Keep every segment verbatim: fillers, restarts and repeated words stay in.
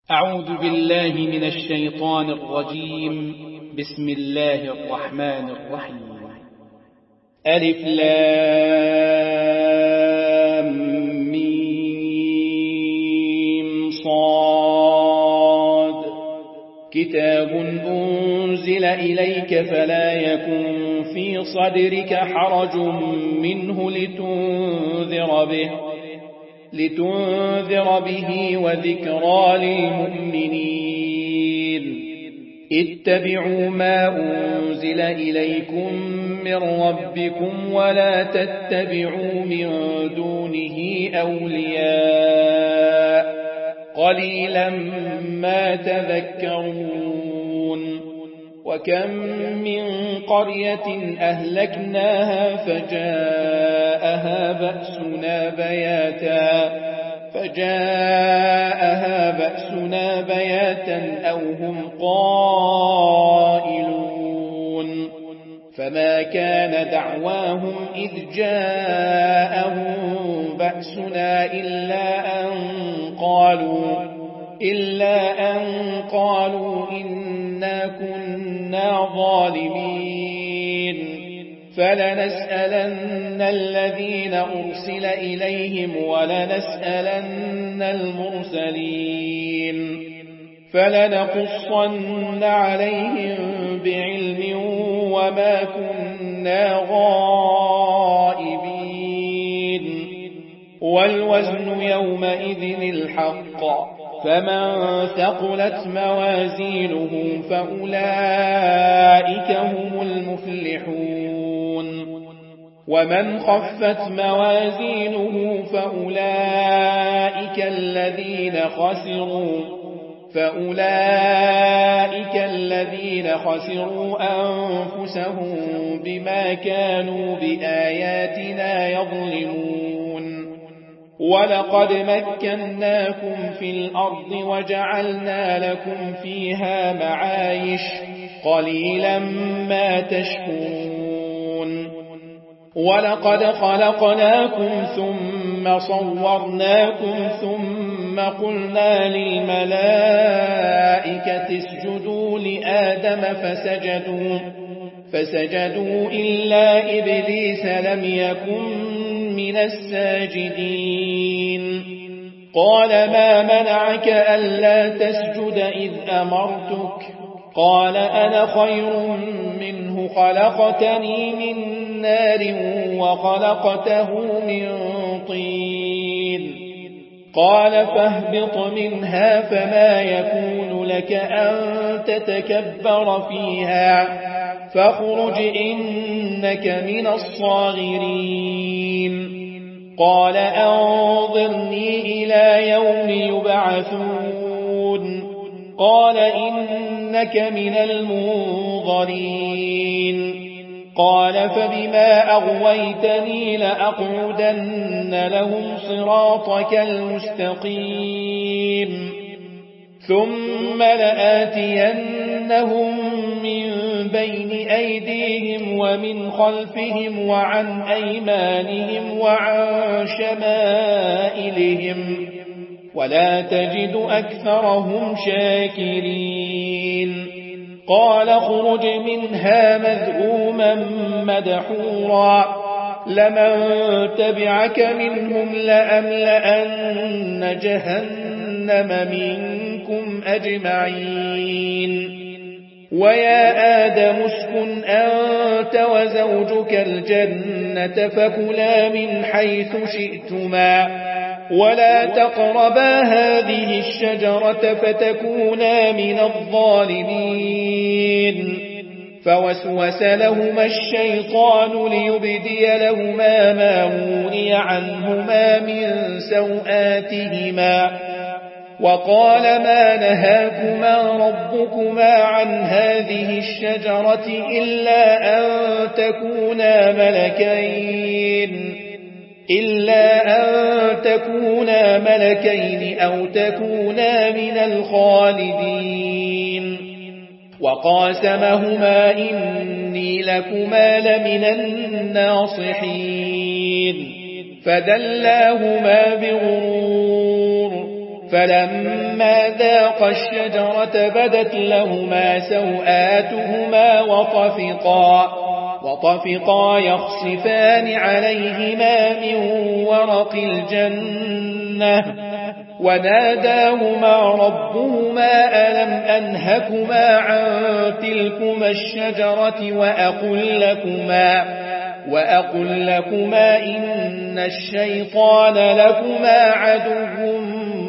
أعوذ بالله من الشيطان الرجيم. بسم الله الرحمن الرحيم. ألف لام ميم صاد. كتاب أنزل إليك فلا يكن في صدرك حرج منه لتنذر به لتنذر به وذكرى للمؤمنين. اتبعوا ما أنزل إليكم من ربكم ولا تتبعوا من دونه أولياء قليلا ما تذكرون. وكم من قرية أهلكناها فجاءها بأسنا بياتا فجاءها بأسنا بياتا أو هم قائلون. فما كان دعواهم إذ جاءهم بأسنا إلا أن قالوا إلا أن قالوا إنا كنا ظالمين. فلنسألن الذين أرسل إليهم ولنسألن المرسلين فلنقصن عليهم بعلم وما كنا غائبين. والوزن يومئذ الحق فمن ثقلت موازينه فأولئك هم المفلحون. ومن خفت موازينه فأولئك الذين خسروا فأولئك الذين خسروا أنفسهم بما كانوا بآياتنا يظلمون. ولقد مكناكم في الأرض وجعلنا لكم فيها معايش قليلا ما تشكرون. ولقد خلقناكم ثم صورناكم ثم قلنا للملائكة اسجدوا لآدم فسجدوا فسجدوا إلا إبليس لم يكن من الساجدين. قال ما منعك ألا تسجد إذ أمرتك؟ قال أنا خير منه خلقتني من نار وخلقته من طين. قال فاهبط منها فما يكون لك أن تتكبر فيها فاخرج إنك من الصاغرين. قال أنظرني إلى يوم يبعثون. قال إنك من المنظرين. قال فبما أغويتني لأقعدن لهم صراطك المستقيم ثم لآتينهم من بين أيديهم ومن خلفهم وعن أيمانهم وعن شمائلهم ولا تجد أكثرهم شاكرين. قال اخرج منها مذءوما مدحورا لمن تبعك منهم لأملأن جهنم منكم أجمعين. ويا آدم اسكن أنت وزوجك الجنة فكلا من حيث شئتما ولا تقربا هذه الشجرة فتكونا من الظالمين. فوسوس لهما الشيطان ليبدي لهما ما وري عنهما من سوآتهما وقال ما نهاكما ربكما عن هذه الشجرة إلا أن تكونا ملكين إلا أن تكونا ملكين أو تكونا من الخالدين. وقاسمهما إني لكما لمن الناصحين. فدلاهما بغرور فلما ذاقا الشجرة بدت لهما سوآتهما وطفقا, وطفقا يخصفان عليهما من ورق الجنة وناداهما ربهما ألم أنهكما عن تلكما الشجرة وأقل لكما, وأقل لكما إن الشيطان لكما عدو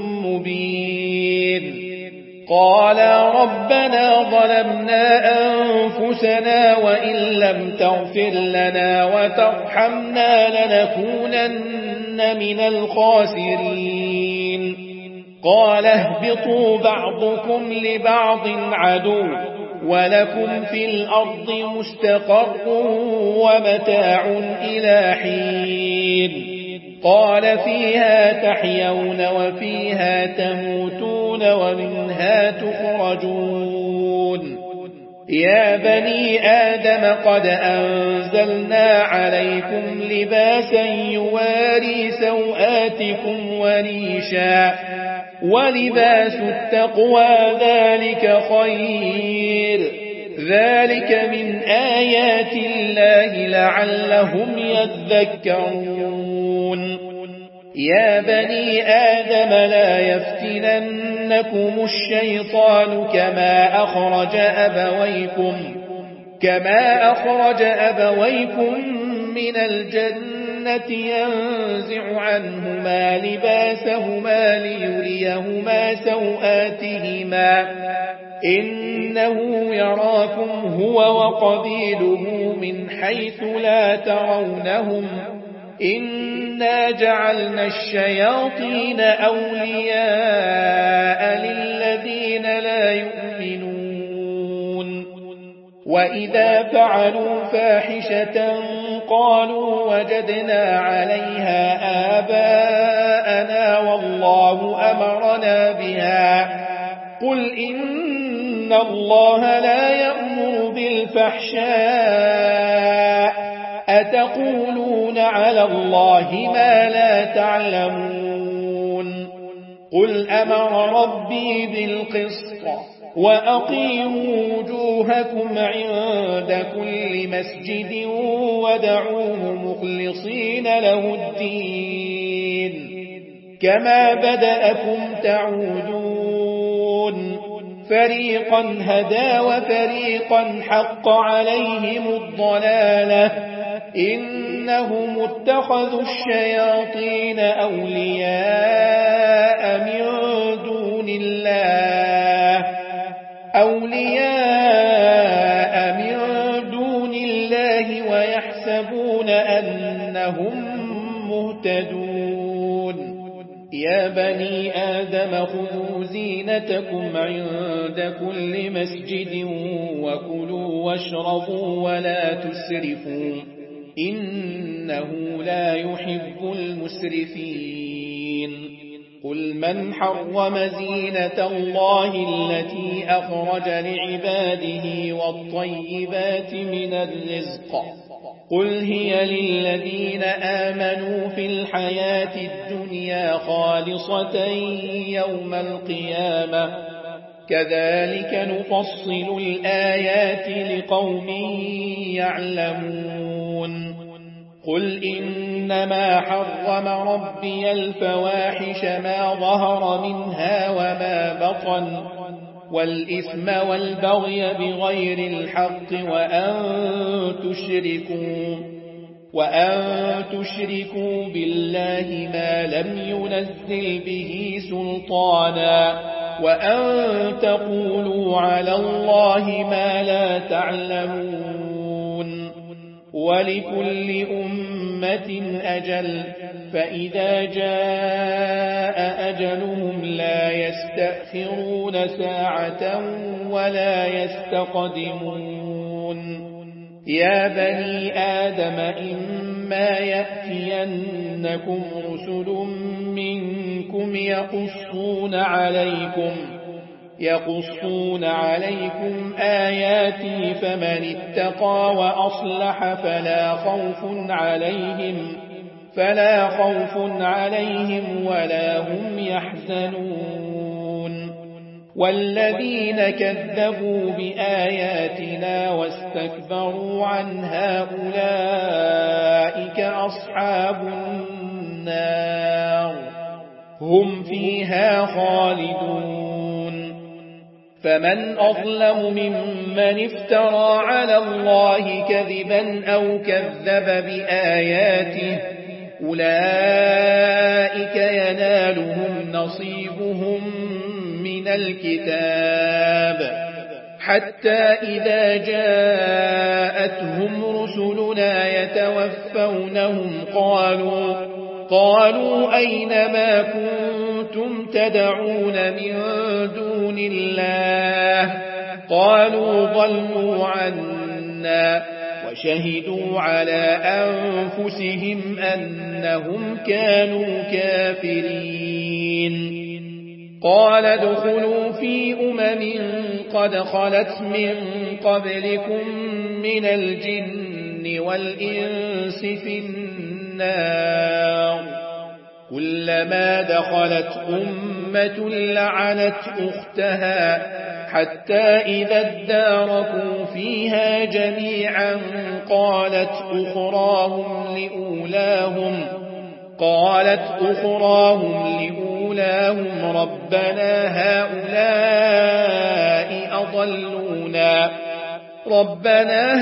مبين. قالا ربنا ظلمنا أنفسنا وإن لم تغفر لنا وترحمنا لنكونن من الخاسرين. قال اهبطوا بعضكم لبعض عدو ولكم في الأرض مستقر ومتاع إلى حين. قال فيها تحيون وفيها تموتون ومنها تخرجون. يا بني آدم قد أنزلنا عليكم لباسا يواري سوآتكم وريشا ولباس التقوى ذلك خير. ذلك من آيات الله لعلهم يذكرون. يا بني آدم لا يفتننكم الشيطان كما أخرج أبويكم كما أخرج أبويكم من الجنة ينزع عنهما لباسهما ليريهما سوآتهما إنه يراكم هو وقبيله من حيث لا ترونهم إنا جعلنا الشياطين أولياء للذين لا يؤمنون. وإذا فعلوا فاحشة قالوا وجدنا عليها آباءنا والله أمرنا بها. قل إن الله لا يأمر بالفحشاء أتقولون على الله ما لا تعلمون. قل أمر ربي بالقسط وأقيموا وجوهكم عند كل مسجد ودعوه مخلصين له الدين كما بدأكم تعودون. فريقا هدى وفريقا حق عليهم الضلالة إنهم اتخذوا الشياطين أولياء من دون الله أولياء من دون الله ويحسبون أنهم مهتدون. يا بني آدم خذوا زينتكم عند كل مسجد وكلوا واشربوا ولا تسرفوا إنه لا يحب المسرفين. قل من حرم زينة الله التي أخرج لعباده والطيبات من الرزق قل هي للذين آمنوا في الحياة الدنيا خالصة يوم القيامة كذلك نفصل الآيات لقوم يعلمون. قل إنما حرم ربي الفواحش ما ظهر منها وما بطن والإثم والبغي بغير الحق وأن تشركوا وأن تشركوا بالله ما لم ينزل به سلطانا وأن تقولوا على الله ما لا تعلمون. ولكل أمة أجل فإذا جاء أجلهم لا يستأخرون ساعة ولا يستقدمون. يا بني آدم إما يأتينكم رسل منكم يقصون عليكم يقصون عليكم آياتي فمن اتقى وأصلح فلا خوف عليهم فلا خوف عليهم ولا هم يحزنون والذين كذبوا بآياتنا واستكبروا عنها أولئك أصحاب النار هم فيها خالدون فمن أظلم ممن افترى على الله كذبا أو كذب بآياته أولئك ينالهم نصيبهم من الكتاب حتى إذا جاءتهم رسلنا يتوفونهم قالوا قالوا أين ما كنتم تدعون من دون الله قالوا ضلوا عنا وشهدوا على أنفسهم أنهم كانوا كافرين قال ادخلوا في أمم قد خلت من قبلكم من الجن والإنس في النار كلما دخلت أمة لعنت أختها حتى إذا اداركوا فيها جميعا قالت أخراهم لأولاهم قالت أخراهم لأولاهم ربنا هؤلاء أضلونا ربنا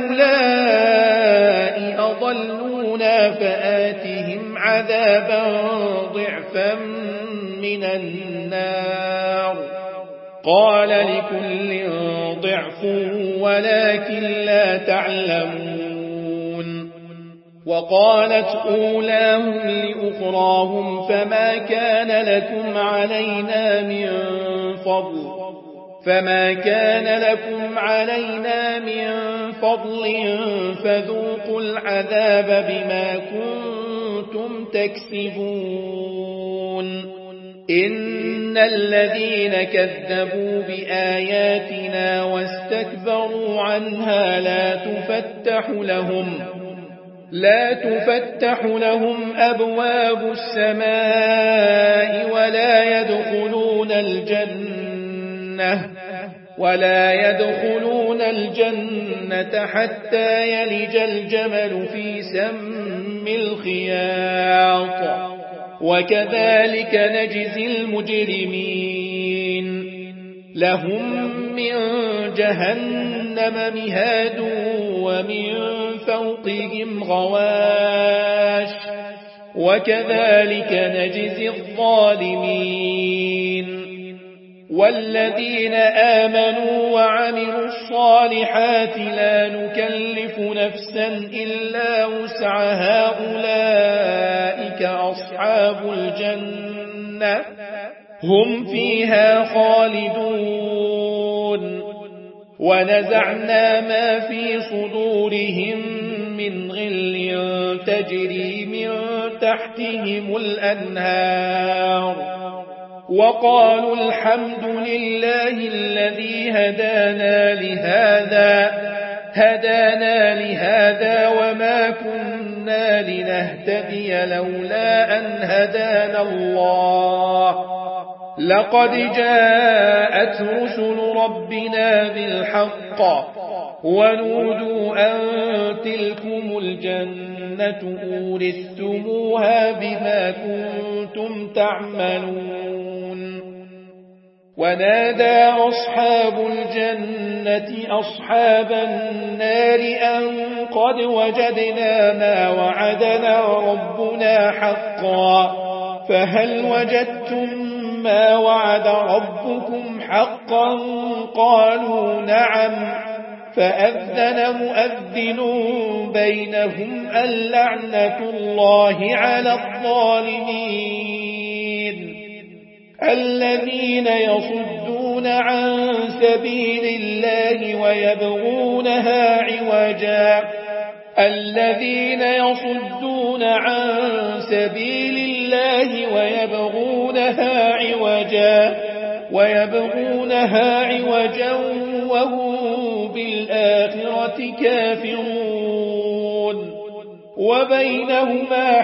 هؤلاء أضلونا فآتهم عذابا ضعفا من النار قال لكل ضعف ولكن لا تعلمون وقالت أولاهم لأخراهم فما كان لكم علينا من فضل فما كان لكم علينا من فضل فذوقوا العذاب بما كنتم تكسبون إن الذين كذبوا بآياتنا واستكبروا عنها لا تفتح لهم لا تفتح لهم أبواب السماء ولا يدخلون الجنة ولا يدخلون الجنة حتى يلج الجمل في سم الخياط وكذلك نجزي المجرمين لهم من جهنم مهاد ومن فوقهم غواش وكذلك نجزي الظالمين والذين آمنوا وعملوا الصالحات لا نكلف نفسا إلا وسعها أولئك أصحاب الجنة هم فيها خالدون ونزعنا ما في صدورهم من غل تجري من تحتهم الأنهار وقالوا الحمد لله الذي هدانا لهذا هدانا لهذا وما كنا لنهتدي لولا أن هدانا الله لقد جاءت رسل ربنا بالحق ونودوا أن تلكم الجنة أورثتموها بما كنتم تعملون ونادى أصحاب الجنة أصحاب النار أن قد وجدنا ما وعدنا ربنا حقا فهل وجدتم ما وعد ربكم حقا قالوا نعم فأذن مؤذن بينهم اللعنة الله على الظالمين الذين يصدون عن سبيل الله ويبغونها عوجا الذين يصدون عن سبيل الله ويبغونها عوجا ويبغونها عوجا وهم بالآخرة كافرون وبينهما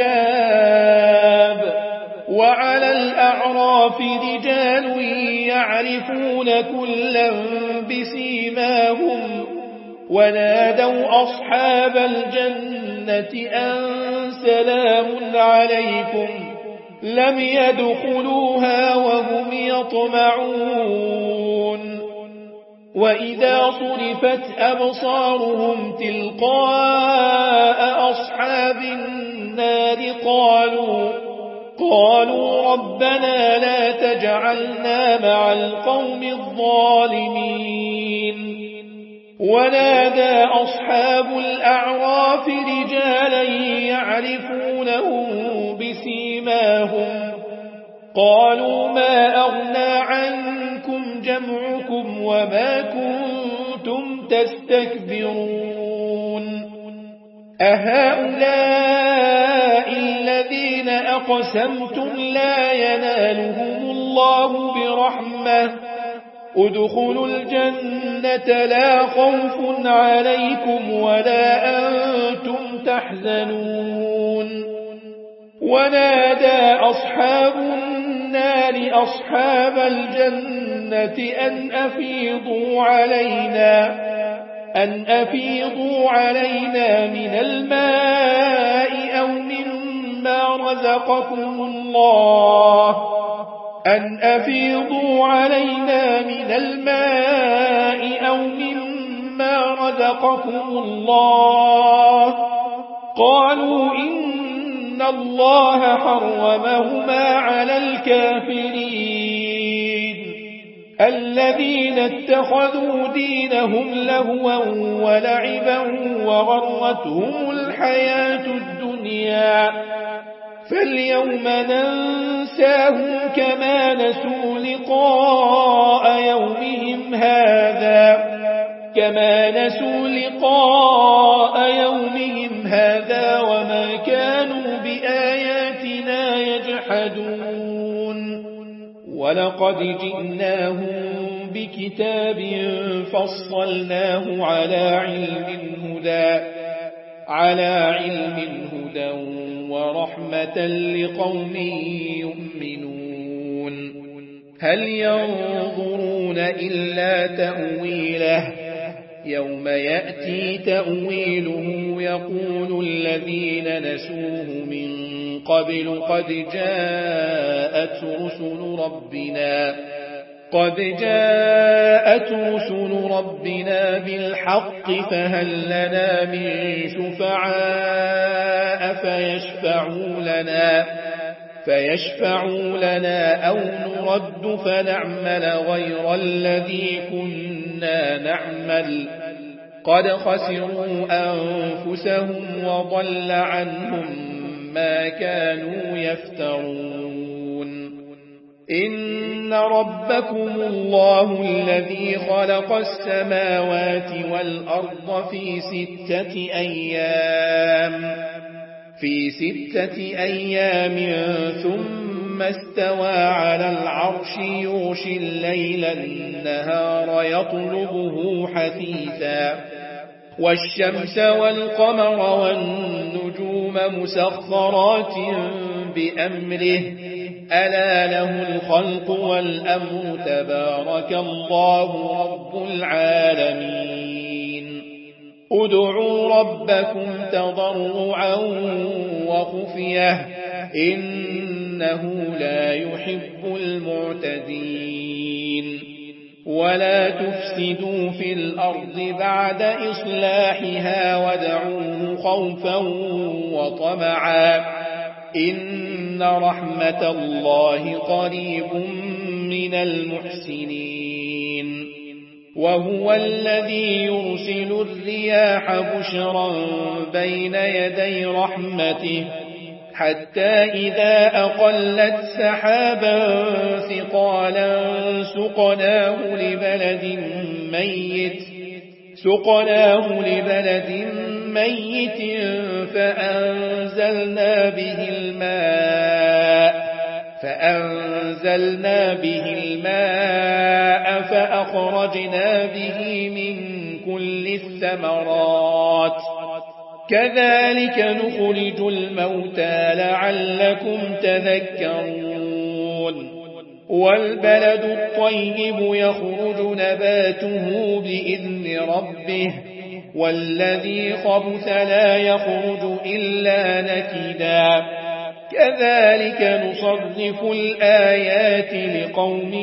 حجاب وعلى الأعراف رجال يعرفون كلا بسيماهم ونادوا أصحاب الجنة أن سلام عليكم لم يدخلوها وهم يطمعون وإذا صرفت أبصارهم تلقاء أصحاب النار قالوا قالوا ربنا لا تجعلنا مع القوم الظالمين ونادى أصحاب الأعراف رجالا يعرفونهم بسيماهم قالوا ما أغنى عنكم جمعكم وما كنتم تستكبرون أهؤلاء الذين أقسمتم لا ينالهم الله برحمة ادخلوا الجنة لا خوف عليكم ولا أنتم تحزنون ونادى أصحاب النار أصحاب الجنة أن أفيضوا علينا أن أفيضوا علينا من الماء أو مما رزقكم الله أن أفيضوا علينا من الماء أو مما رزقكم الله قالوا إن الله حرمهما على الكافرين الذين اتخذوا دينهم لهوا ولعبا وغرتهم الحياة الدنيا فاليوم ننساهم كما نسوا لقاء يومهم هذا كما نسوا لقاء يومهم هذا وما كانوا بآياتنا يجحدون ولقد جئناهم بكتاب فصلناه على علم هدى على علم هدى ورحمة لقوم يؤمنون هل ينظرون إلا تأويله يوم يأتي تأويله يقول الذين نسوه من قبل قد جاءت رسل ربنا قد جاءت رسل ربنا بالحق فهل لنا من شفعاء فيشفعوا لنا فيشفعوا لنا أو نرد فنعمل غير الذي كنا نعمل قد خسروا أنفسهم وضل عنهم ما كانوا يفترون إن ربكم الله الذي خلق السماوات والأرض في ستة أيام في ستة أيام ثم استوى على العرش يغشي الليل النهار يطلبه حثيثا والشمس والقمر والنجوم مسخرات بأمره ألا له الخلق والأمر تبارك الله رب العالمين ادعوا ربكم تضرعا وخفية إنه لا يحب المعتدين ولا تفسدوا في الأرض بعد إصلاحها ودعوه خوفا وطمعا إن رحمة الله قريب من المحسنين وهو الذي يرسل الرياح بشرا بين يدي رحمته حتى إذا أقلت سحابا ثقالا سقناه لبلد ميت سقناه لبلد ميت فأنزلنا به الماء فأنزلنا به الماء فأخرجنا به من كل الثمرات كذلك نخرج الموتى لعلكم تذكرون والبلد الطيب يخرج نباته بإذن ربه والذي خبث لا يخرج إلا نكدا كذلك نصرف الآيات لقوم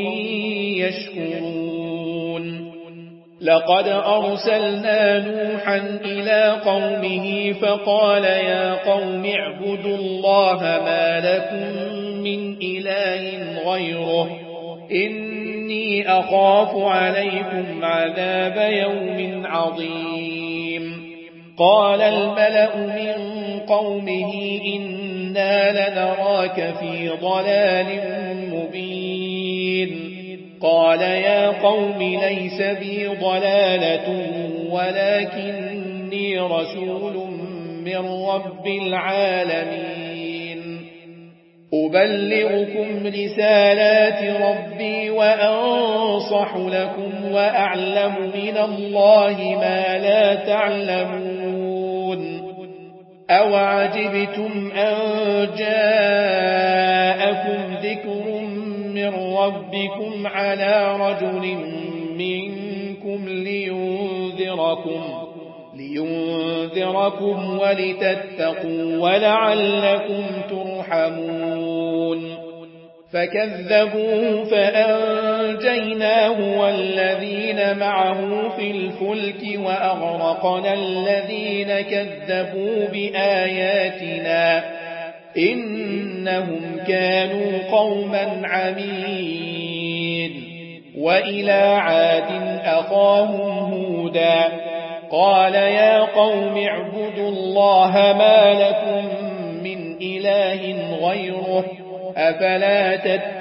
يشكرون لقد أرسلنا نوحا إلى قومه فقال يا قوم اعبدوا الله ما لكم من إله غيره إني أخاف عليكم عذاب يوم عظيم قال الملأ من قومه إنا لنراك في ضلال مبين قال يا قوم ليس بي ضلالة ولكني رسول من رب العالمين أبلغكم رسالات ربي وأنصح لكم وأعلم من الله ما لا تعلمون أوعجبتم أن جاءكم ذكر من ربكم على رجل منكم لينذركم لينذركم ولتتقوا ولعلكم ترحمون فكذبوه فأنجيناه والذين معه في الفلك وأغرقنا الذين كذبوا بآياتنا إنهم كانوا قوما عمين وإلى عاد أخاهم هودا قال يا قوم اعبدوا الله ما لكم من إله غيره أفلا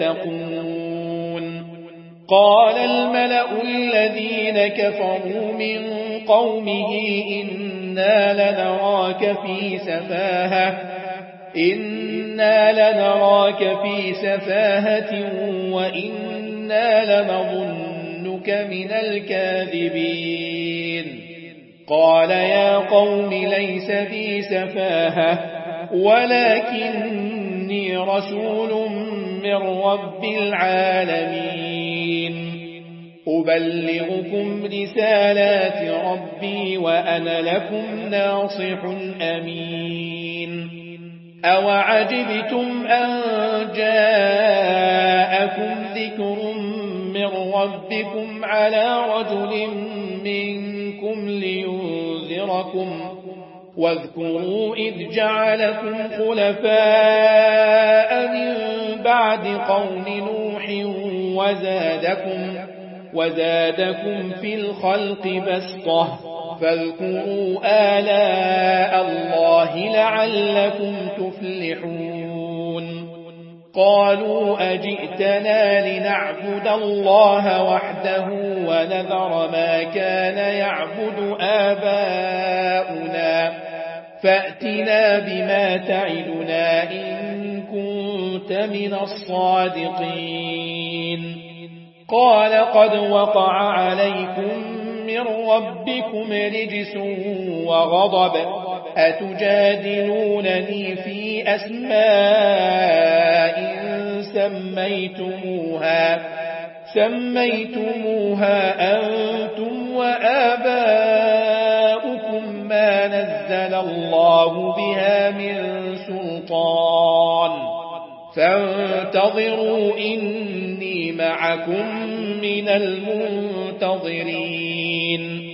تتقون قال الملأ الذين كفروا من قومه إنا لنراك في سفاهة إنا لنراك في سفاهة وإنا لنظنك من الكاذبين قال يا قوم ليس بي سفاهة ولكني رسول من رب العالمين أبلغكم رسالات ربي وأنا لكم ناصح أمين أوعجبتم أن جاءكم ذكر من ربكم على رجل منكم لينذركم واذكروا إذ جعلكم خلفاء من بعد قوم نوح وزادكم, وزادكم في الخلق بسطة فاذكروا آلاء الله لعلكم تفلحون قالوا أجئتنا لنعبد الله وحده ونذر ما كان يعبد آباؤنا فأتنا بما تعدنا إن كنت من الصادقين قال قد وقع عليكم من ربكم رجس وغضب أتجادلونني في أسماء سميتموها سميتموها أنتم وآباؤكم ما نزل الله بها من سلطان فانتظروا إني معكم من المنتظرين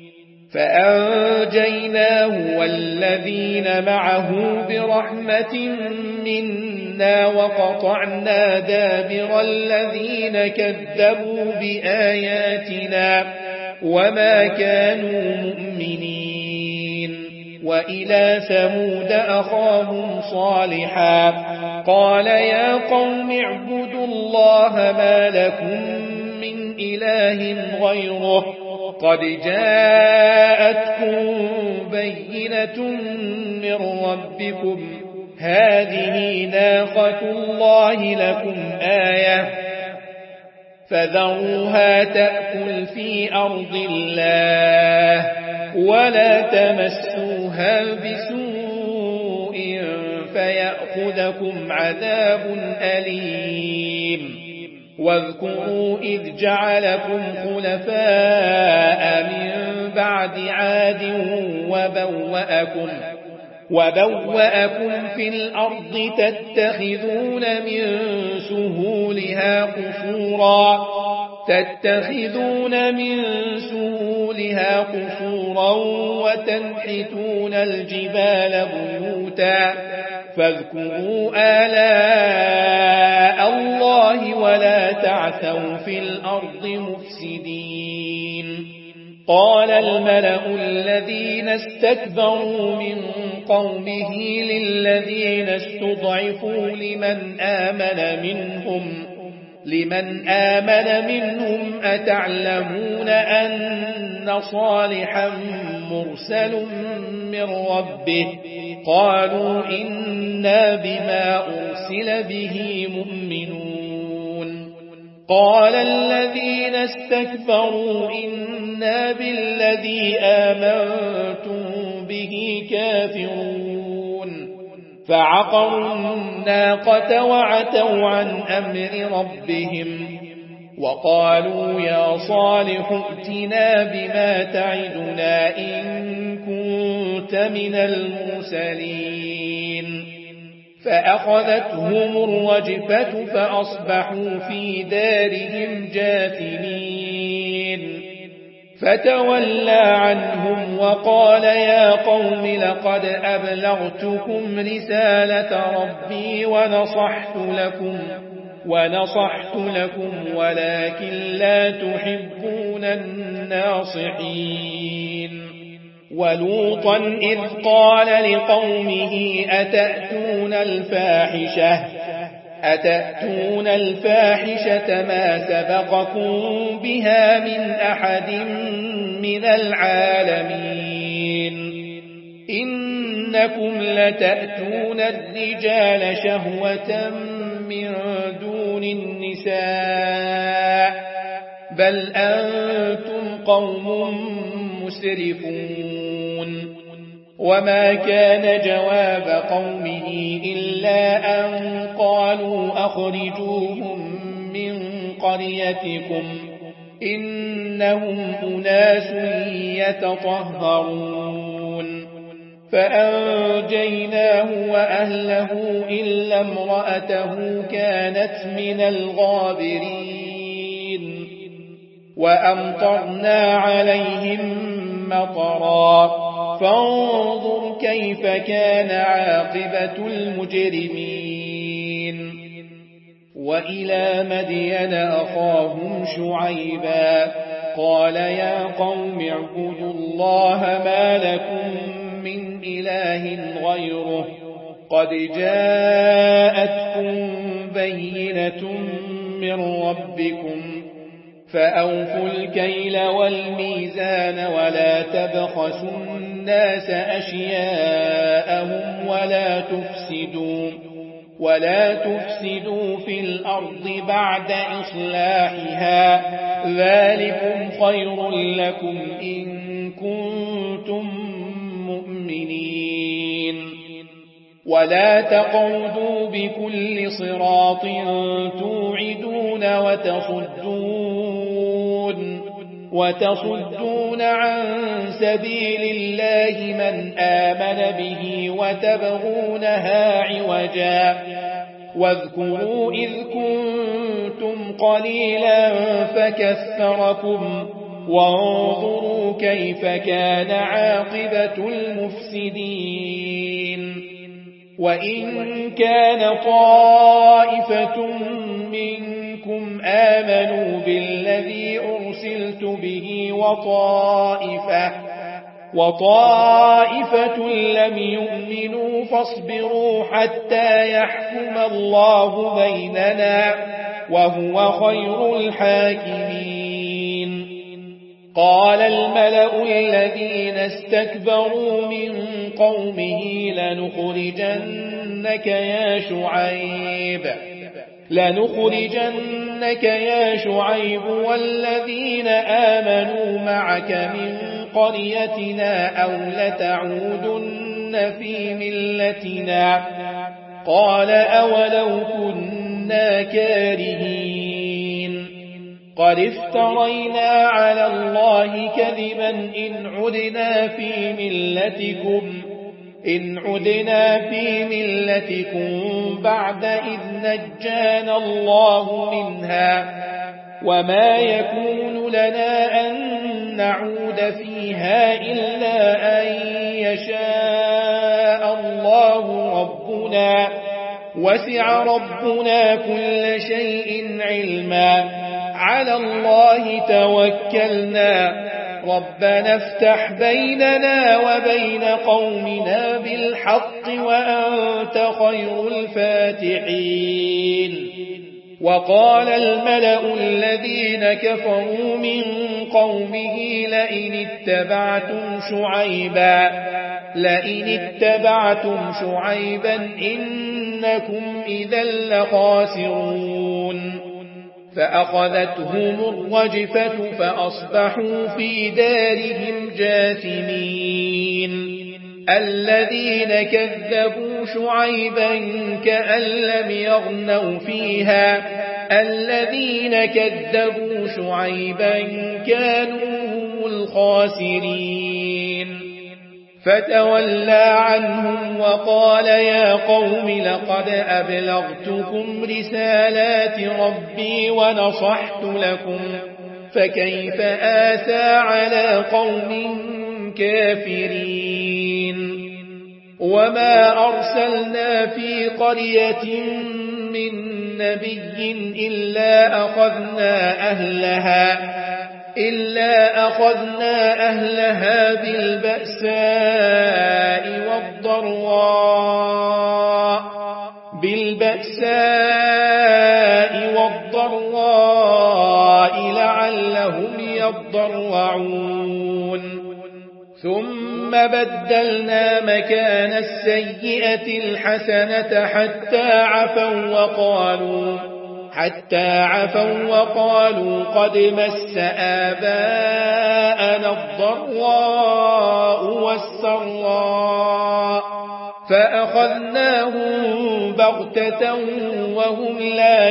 فأنجيناه والذين معه برحمة منا وقطعنا دابر الذين كذبوا بآياتنا وما كانوا مؤمنين وإلى ثمود أخاهم صالحا قال يا قوم اعبدوا الله ما لكم من إله غيره قد جاءتكم بينة من ربكم هذه ناقة الله لكم آية فذروها تأكل في أرض الله ولا تمسوها فعلتموها بسوء فيأخذكم عذاب أليم واذكروا إذ جعلكم خلفاء من بعد عاد وبوأكم, وبوأكم في الأرض تتخذون من سهولها قصورا تتخذون من سهولها قصورا وتنحتون الجبال بيوتا فاذكروا آلاء الله ولا تعثوا في الأرض مفسدين. قال الملأ الذين استكبروا من قومه للذين استضعفوا لمن آمن منهم لمن آمن منهم أتعلمون أن صالحا مرسل من ربه قالوا إنا بما أرسل به مؤمنون. قال الذين استكبروا إنا بالذي آمنتم به كافرون فعقروا الناقة وعتوا عن أمر ربهم وقالوا يا صالح ائتنا بما تعدنا إن كنت من المرسلين. فأخذتهم الرجفة فأصبحوا في دارهم جاثمين فتولى عنهم وقال يا قوم لقد أبلغتكم رسالة ربي ونصحت لكم ونصحت لكم ولكن لا تحبون الناصحين. ولوطا إذ قال لقومه أتأتون الفاحشة أتأتون الفاحشة ما سبقكم بها من أحد من العالمين إنكم لتأتون الرجال شهوة من دون النساء بل أنتم قوم مسرفون. وما كان جواب قومه إلا أن قالوا أخرجوهم من قريتكم إنهم أناس يتطهرون. فأنجيناه وأهله إلا امرأته كانت من الغابرين وأمطرنا عليهم مطرا فانظر كيف كان عاقبة المجرمين. وإلى مدين أخاهم شعيبا قال يا قوم اعبدوا الله ما لكم من إله غيره قد جاءتكم بينة من ربكم فأوفوا الكيل والميزان ولا تبخسوا الناس أشياءهم ولا تفسدوا ولا تفسدوا في الأرض بعد إصلاحها ذلكم خير لكم إن كنتم مؤمنين. ولا تقعدوا بكل صراط توعدون وتصدون وتصدون عن سبيل الله من آمن به وتبغونها عوجا واذكروا إذ كنتم قليلا فكثركم وانظروا كيف كان عاقبة المفسدين. وإن كان طائفة منكم آمنوا بالذي أرسلت به وطائفة, وطائفة لم يؤمنوا فاصبروا حتى يحكم الله بيننا وهو خير الحاكمين. قال الملأ الذين استكبروا من قومه لنخرجنك يا شعيب لنخرجنك يا شعيب والذين آمنوا معك من قريتنا أو لتعودن في ملتنا قال أولو كنا كارهين قد افترينا على الله كذبا إن عدنا في ملتكم إن عدنا في ملتكم بعد إذ نجانا الله منها وما يكون لنا أن نعود فيها إلا أن يشاء الله ربنا وسع ربنا كل شيء علما على الله توكلنا ربنا افتح بيننا وبين قومنا بالحق وأنت خير الفاتحين وقال الملأ الذين كفروا من قومه لئن اتبعتم شعيبا لئن اتبعتم شعيبا إنكم إذا لخاسرون فأخذتهم الرجفة فأصبحوا في دارهم جاثمين الذين كذبوا شعيبا كأن لم يغنوا فيها الذين كذبوا شعيبا كانوا هم الخاسرين فتولى عنهم وقال يا قوم لقد أبلغتكم رسالات ربي ونصحت لكم فكيف آسى على قوم كافرين وما أرسلنا في قرية من نبي إلا أخذنا أهلها إلا أخذنا أهلها بالبأساء والضراء بالبأساء والضراء لعلهم يضرعون ثم بدلنا مكان السيئة الحسنة حتى عفوا وقالوا حتى عفوا وقالوا قد مس آباءنا الضراء والسراء فأخذناهم بغتة وهم لا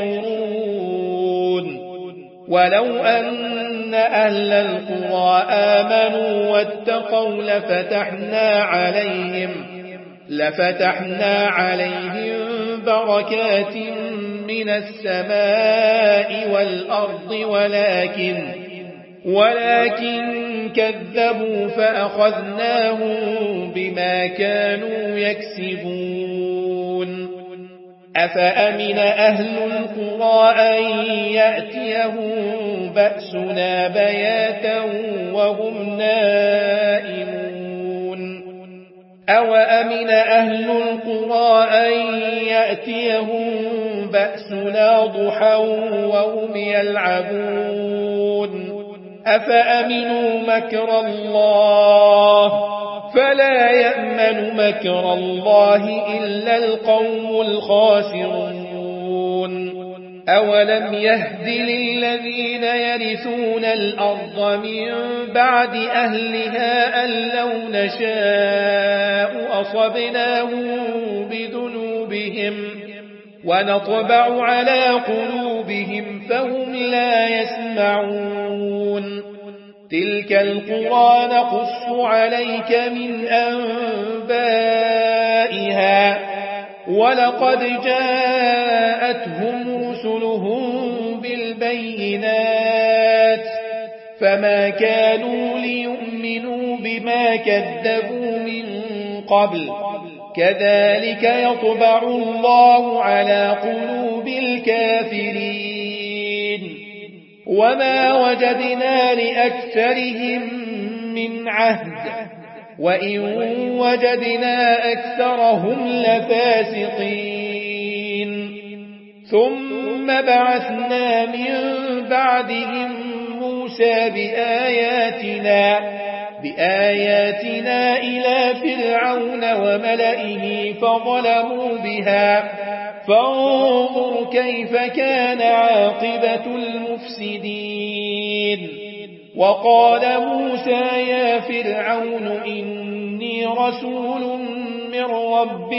يشعرون ولو أن أهل القرى آمنوا واتقوا لفتحنا عليهم لفتحنا عليهم بركات من السماء والأرض ولكن ولكن كذبوا فأخذناهم بما كانوا يكسبون أفأمن أهل القرى أن يأتيهم بأسنا بياتا وهم نائمون أوأمن أهل القرى أن يأتيهم بأسنا ضحى وهم يلعبون أفأمنوا مكر الله فلا يأمن مكر الله إلا القوم الخاسرون أولم يهد للذين يرثون الأرض من بعد أهلها أن لو نشاء أصبناهم بذنوبهم ونطبع على قلوبهم فهم لا يسمعون تلك القرى نقص عليك من أنبائها ولقد جاءتهم رسلهم بالبينات فما كانوا ليؤمنوا بما كذبوا من قبل كذلك يطبع الله على قلوب الكافرين وما وجدنا لأكثرهم من عهد وإن وجدنا أكثرهم لفاسقين ثم بعثنا من بعدهم موسى بآياتنا بآياتنا إلى فرعون وملئه فظلموا بها فانظر كيف كان عاقبة المفسدين وقال موسى يا فرعون إني رسول من رب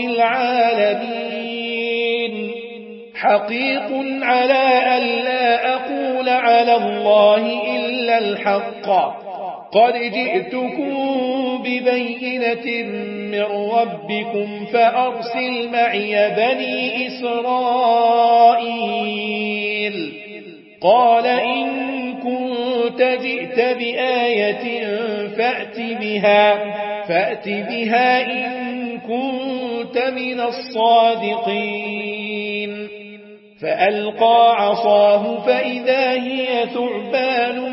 العالمين حقيق على ألا أقول على الله إلا الحق قد جئتكم ببينة من ربكم فأرسل معي بني إسرائيل قال إن كنت جئت بآية فأت بها فأت بها إن كنت من الصادقين فألقى عصاه فإذا هي ثعبان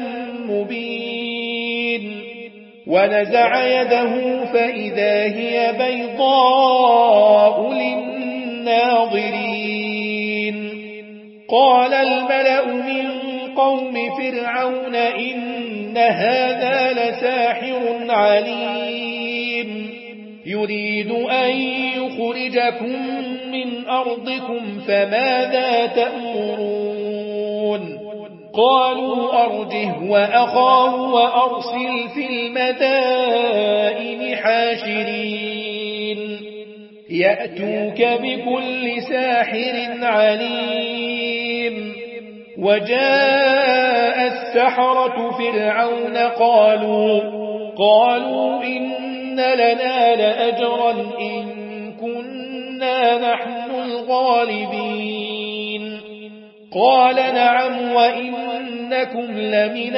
مبين ونزع يده فإذا هي بيضاء للناظرين قال الملأ من قوم فرعون إن هذا لساحر عليم يريد أن يخرجكم من أرضكم فماذا تأمرون قالوا أرجه وأخاه وأرسل في المدائن حاشرين يأتوك بكل ساحر عليم وجاء السحرة فرعون قالوا قالوا إن لنا لأجرا إن كنا نحن الغالبين قال نعم وإنكم لمن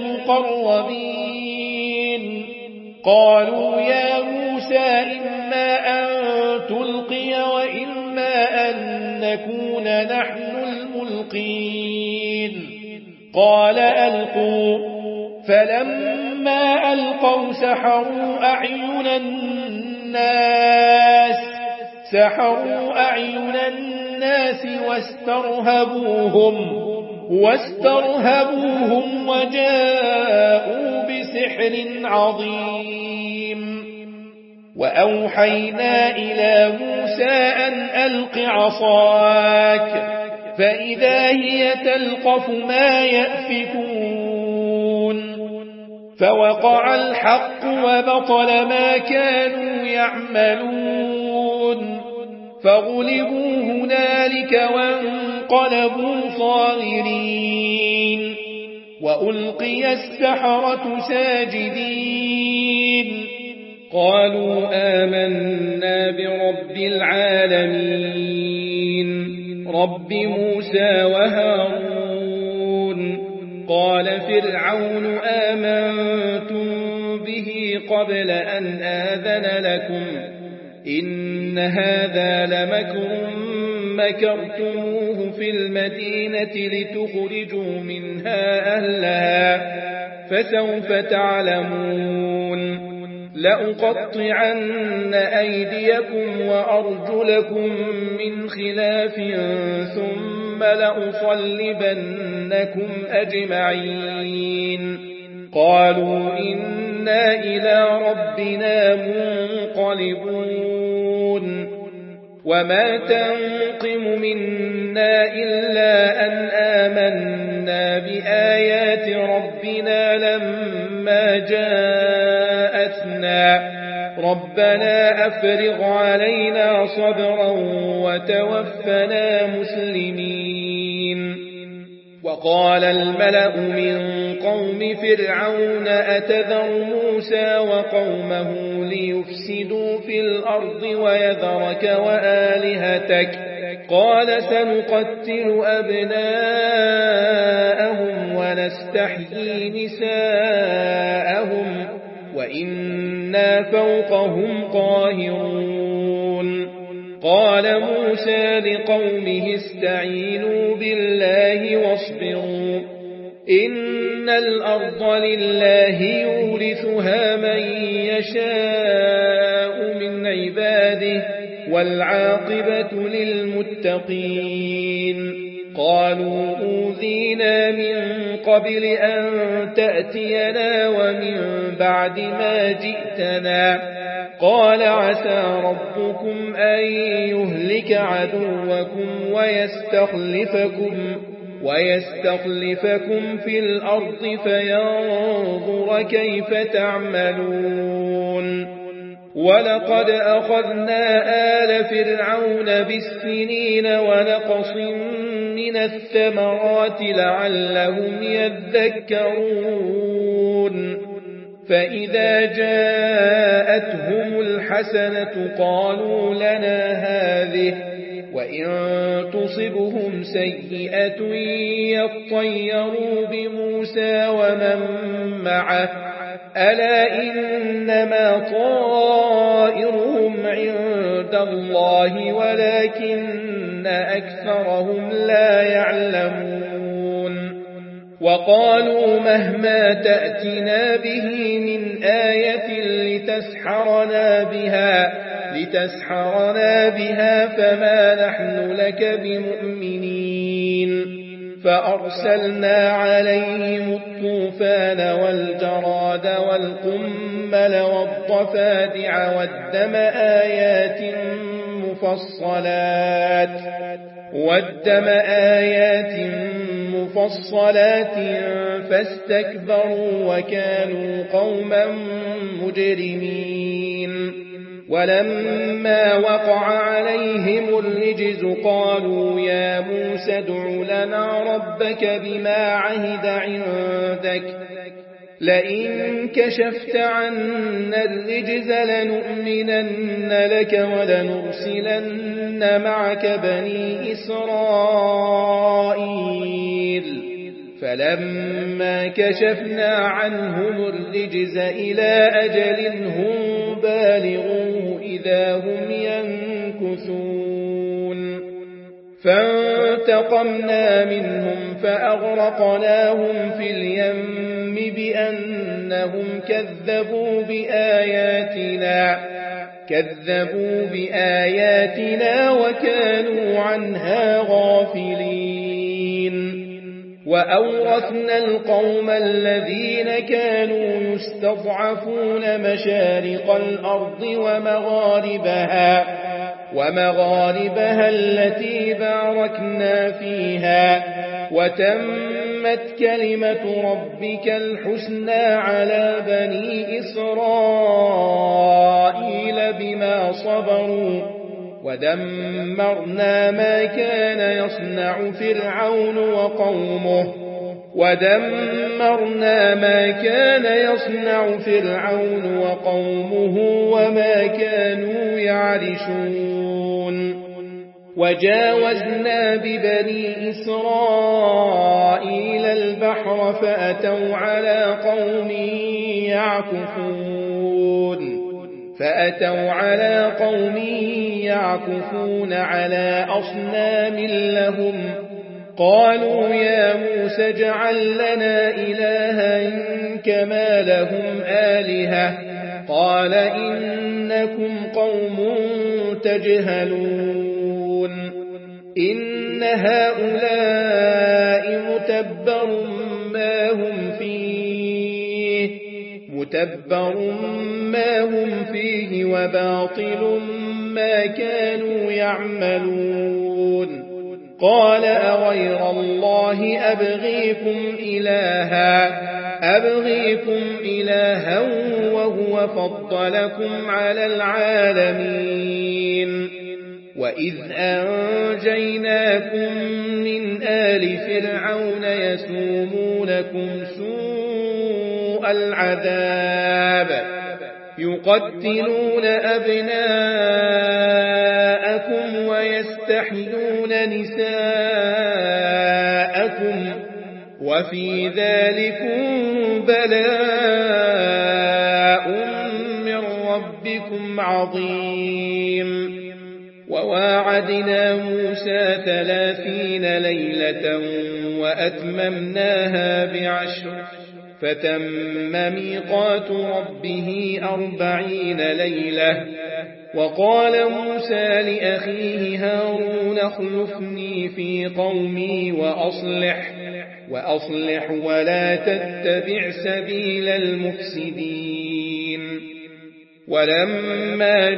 المقربين قالوا يا موسى إما أن تلقي وإما أن نكون نحن الملقين قال ألقوا فلما ألقوا سحروا أعين الناس سحروا أعين الناس واسترهبوهم واسترهبوهم وجاءوا بسحر عظيم وأوحينا إلى موسى أن ألق عصاك فإذا هي تلقف ما يأفكون فوقع الحق وبطل ما كانوا يعملون فغلبوا هنالك وانقلبوا صاغرين وألقي السحرة ساجدين قالوا آمنا برب العالمين رب موسى وهارون قال فرعون آمنتم به قبل أن آذن لكم إن هذا لمكر مكرتموه في المدينة لتخرجوا منها أهلها فسوف تعلمون لأقطعن أيديكم وأرجلكم من خلاف ثم لأصلبنكم أجمعين قالوا إنا إلى ربنا منقلبون وما تنقم منا إلا أن آمنا بآيات ربنا لما جاءتنا ربنا أفرغ علينا صبرا وتوفنا مسلمين وقال الملأ من قوم فرعون أتذر موسى وقومه ليفسدوا في الأرض ويذرك وآلهتك قال سنقتل أبناءهم ونستحيي نساءهم وإنا فوقهم قاهرون قال موسى لقومه استعينوا بالله واصبروا إن الأرض لله يورثها من يشاء من عباده والعاقبة للمتقين قالوا أوذينا من قبل أن تأتينا ومن بعد ما جئتنا قال عسى ربكم أن يهلك عدوكم ويستخلفكم ويستخلفكم في الأرض فينظر كيف تعملون ولقد أخذنا آل فرعون بالسنين ونقص من الثمرات لعلهم يذكرون فإذا جاءتهم الحسنة قالوا لنا هذه وإن تصبهم سيئة يطيروا بموسى ومن معه ألا إنما طائرهم عند الله ولكن أكثرهم لا يعلمون وقالوا مهما تأتنا به من آية لتسحرنا بها لتسحرنا بها فما نحن لك بمؤمنين فأرسلنا عليهم الطوفان والجراد والقمل والضفادع والدم آيات مفصلات والدم آيات مفصلات فاستكبروا وكانوا قوما مجرمين ولما وقع عليهم الرجز قالوا يا موسى ادع لنا ربك بما عهد عندك لئن كشفت عنا الرجز لنؤمنن لك ولنرسلن معك بني إسرائيل فلما كشفنا عنهم الرجز إلى أجل هم بالغوه إذا هم ينكثون فانتقمنا منهم فأغرقناهم في اليم بأنهم كذبوا بآياتنا كذبوا بآياتنا وكانوا عنها غافلين وأورثنا القوم الذين كانوا يستضعفون مشارق الأرض ومغاربها ومغاربها التي باركنا فيها وتمت كلمة ربك الحسنى على بني إسرائيل بما صبروا ودمرنا ما كان يصنع فرعون وقومه ودمرنا ما كان يصنع فرعون وقومه وما كانوا يعرشون وجاوزنا ببني إسرائيل البحر فأتوا على قوم يعكفون فأتوا على قوم يعكفون على أصنام لهم قالوا يا موسى اجعل لنا إلها كما لهم آلهة قال إنكم قوم تجهلون إن هؤلاء متبر ما هم فيه متبر ما هم فيه وباطل ما كانوا يعملون قال أغير الله أبغيكم إلها أبغيكم إلها وهو فضلكم على العالمين وإذ أنجيناكم من آل فرعون يسومونكم سوء العذاب يقتلون أبناءكم ويستحيون نساءكم وفي ذلكم بلاء من ربكم عظيم وواعدنا موسى ثلاثين ليلة وأتممناها بعشر فتم ميقات ربه أربعين ليلة وقال موسى لأخيه هارون اخلفني في قومي وأصلح وأصلح ولا تتبع سبيل المفسدين ولما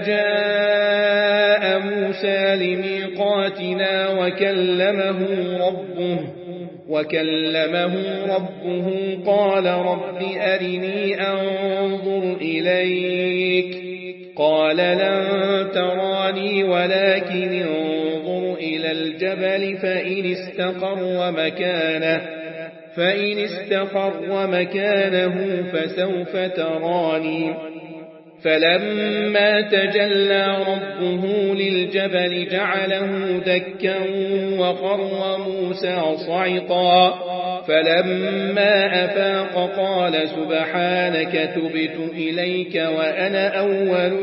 جاء موسى لميقاتنا وكلمه ربه وكلمه ربه قال رب أرني أنظر إليك قال لن تراني ولكن انظر إلى الجبل فإن استقر مكانه فإن استقر مكانه فسوف تراني فلما تجلى ربه للجبل جعله دكا وخر موسى صعقا فلما أفاق قال سبحانك تبت إليك وأنا أول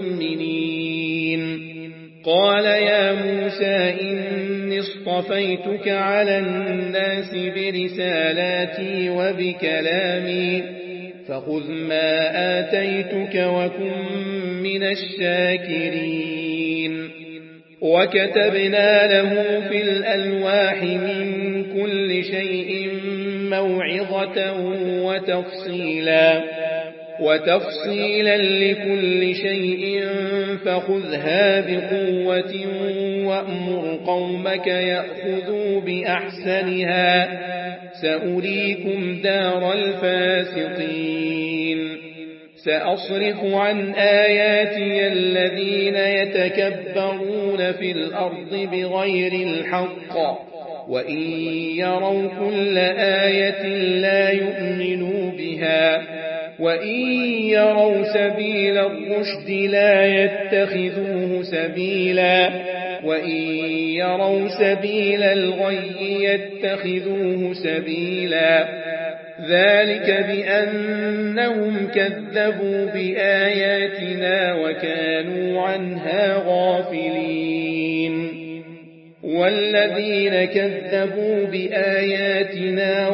المؤمنين قال يا موسى إني اصطفيتك على الناس برسالاتي وبكلامي فخذ ما آتيتك وكن من الشاكرين وكتبنا له في الألواح من كل شيء موعظة وتفصيلا وتفصيلا لكل شيء فخذها بقوة وأمر قومك يأخذوا بأحسنها سأريكم دار الفاسقين سأصرف عن آياتي الذين يتكبرون في الأرض بغير الحق وإن يروا كل آية لا يؤمنوا بها وإن يروا سبيل الرشد لا يتخذوه سبيلا وإن يروا سبيل الغي يتخذوه سبيلا ذلك بأنهم كذبوا بآياتنا وكانوا عنها غافلين والذين كذبوا بآياتنا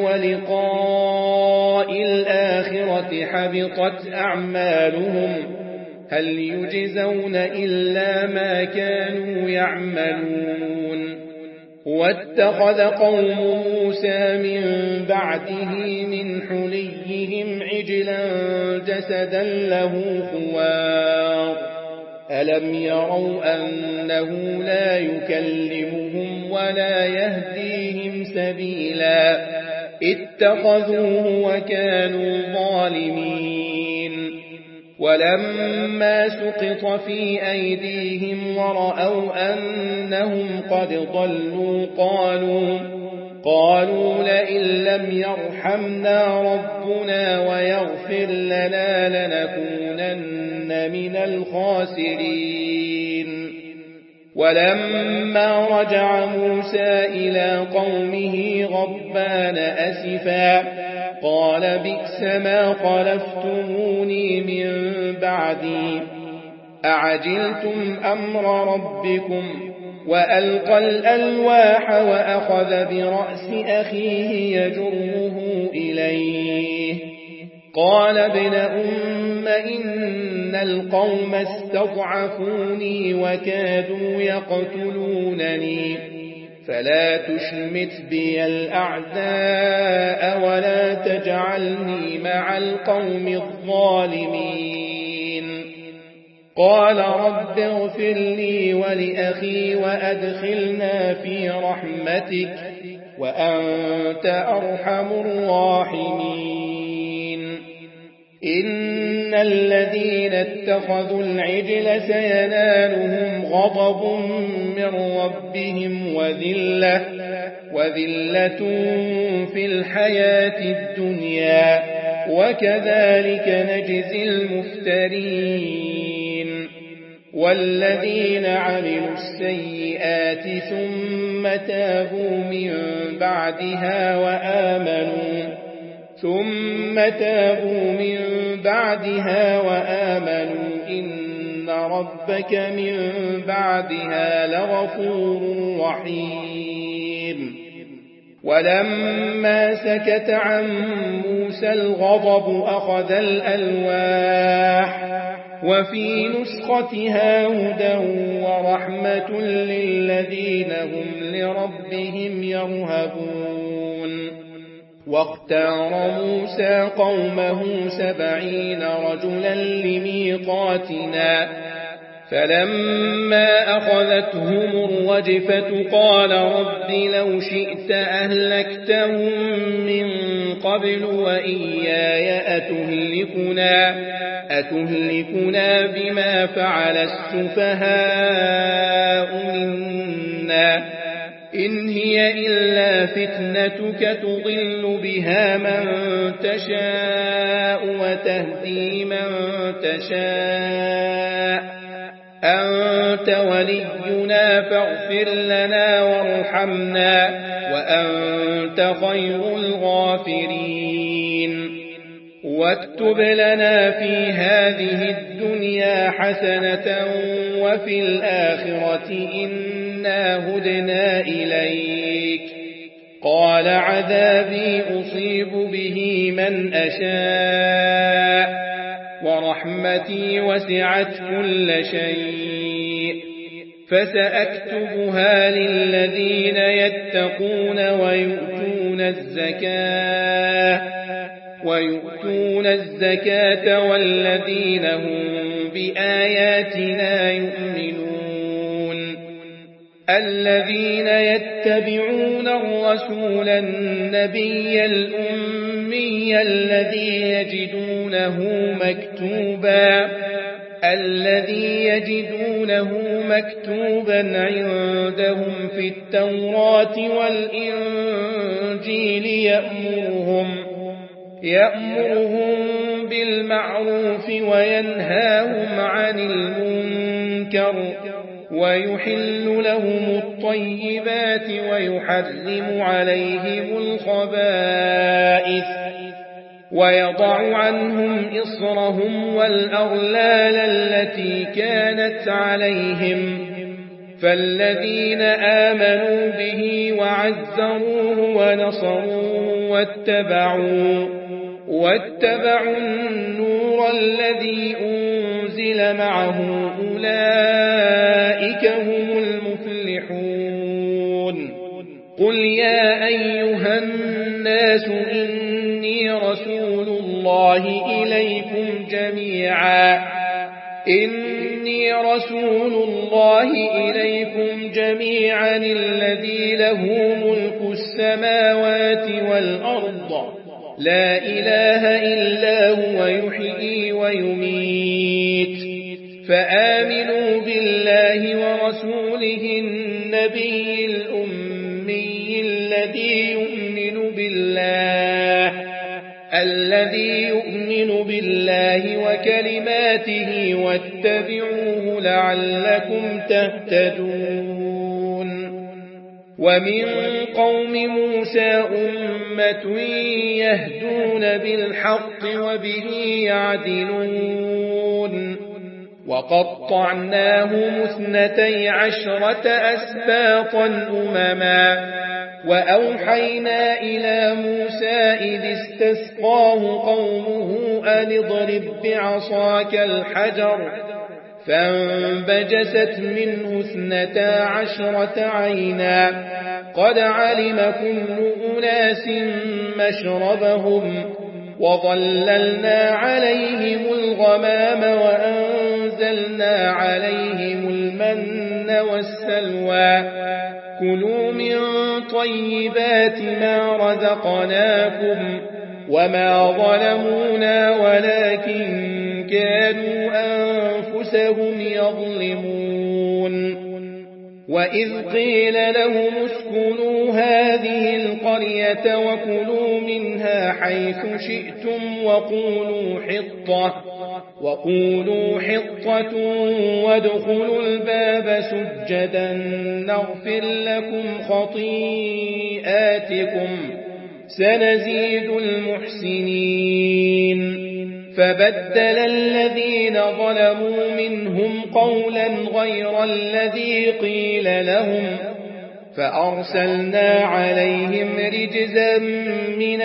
ولقاء الآخرة حبطت أعمالهم هل يجزون إلا ما كانوا يعملون واتخذ قوم موسى من بعده من حليهم عجلا جسدا له خوار ألم يروا أنه لا يكلمهم ولا يهديهم سبيلا اتخذوه وكانوا ظالمين ولما سقط في أيديهم ورأوا أنهم قد ضلوا قالوا قالوا لئن لم يرحمنا ربنا ويغفر لنا لنكونن من الخاسرين ولما رجع موسى إلى قومه غضبان أسفا قال بئس ما خلفتموني من بعدي أعجلتم أمر ربكم وألقى الألواح وأخذ برأس أخيه يجره إليه قال ابن أم إن القوم استضعفوني وكادوا يقتلونني فلا تشمت بي الأعداء ولا تجعلني مع القوم الظالمين قال رب اغفر لي ولأخي وأدخلنا في رحمتك وأنت أرحم الراحمين إن الذين اتخذوا العجل سينالهم غضب من ربهم وذلة وذلة في الحياة الدنيا وكذلك نجزي المفترين والذين عملوا السيئات ثم تابوا من بعدها وآمنوا ثم تابوا من بعدها وآمنوا إن ربك من بعدها لغفور رحيم ولما سكت عن موسى الغضب أخذ الألواح وفي نسختها هدى ورحمة للذين هم لربهم يرهبون واختار موسى قومه سبعين رجلا لميقاتنا فلما أخذتهم الرجفة قال رب لو شئت أهلكتهم من قبل وإياي أتهلكنا, أتهلكنا بما فعل السفهاء منا إن هي إلا فتنتك تضل بها من تشاء وتهدي من تشاء أنت ولينا فاغفر لنا وارحمنا وأنت خير الغافرين واكتب لنا في هذه الدنيا حسنة وفي الآخرة إنا هدنا إليك قال عذابي أصيب به من أشاء ورحمتي وسعت كل شيء فسأكتبها للذين يتقون ويؤتون الزكاة ويؤتون الزكاة والذين هم بآياتنا يؤمنون الذين يتبعون الرسول النبي الأمي الذي يجدونه مكتوبا الذي يجدونه مكتوبا عندهم في التوراة والإنجيل يأمرهم يأمرهم بالمعروف وينهاهم عن المنكر ويحل لهم الطيبات ويحرم عليهم الخبائث ويضع عنهم إصرهم والأغلال التي كانت عليهم فالذين آمنوا به وعزروه ونصروه واتبعوا واتبعوا النور الذي أنزل معه أولئك هم المفلحون قل يا أيها الناس إني رسول الله إليكم جميعا إني رسول الله إليكم جميعا الذي له ملك السماوات والأرض لا إله إلا هو يحيي ويميت فآمنوا بالله ورسوله النبي الأمي الذي يؤمن بالله الذي يؤمن بالله وكلماته واتبعوه لعلكم تهتدون ومن قوم موسى أمة يهدون بالحق وبه يعدلون وقطعناهم اثنتي عشرة أسباطا أمما وأوحينا إلى موسى إذ استسقاه قومه أن اضرب بعصاك الحجر فانبجست منه اثنتا عشرة عينا قد علم كل أناس مشربهم وظللنا عليهم الغمام وأنزلنا عليهم المن والسلوى كلوا من طيبات ما رزقناكم وما ظلمونا ولكن كانوا أنفسهم يظلمون وإذ قيل لهم اسكنوا هذه القرية وكلوا منها حيث شئتم وقولوا حطة وقولوا حطة وادخلوا الباب سجدا نغفر لكم خطيئاتكم سنزيد المحسنين فبدل الذين ظلموا منهم قولا غير الذي قيل لهم فأرسلنا عليهم رجزا من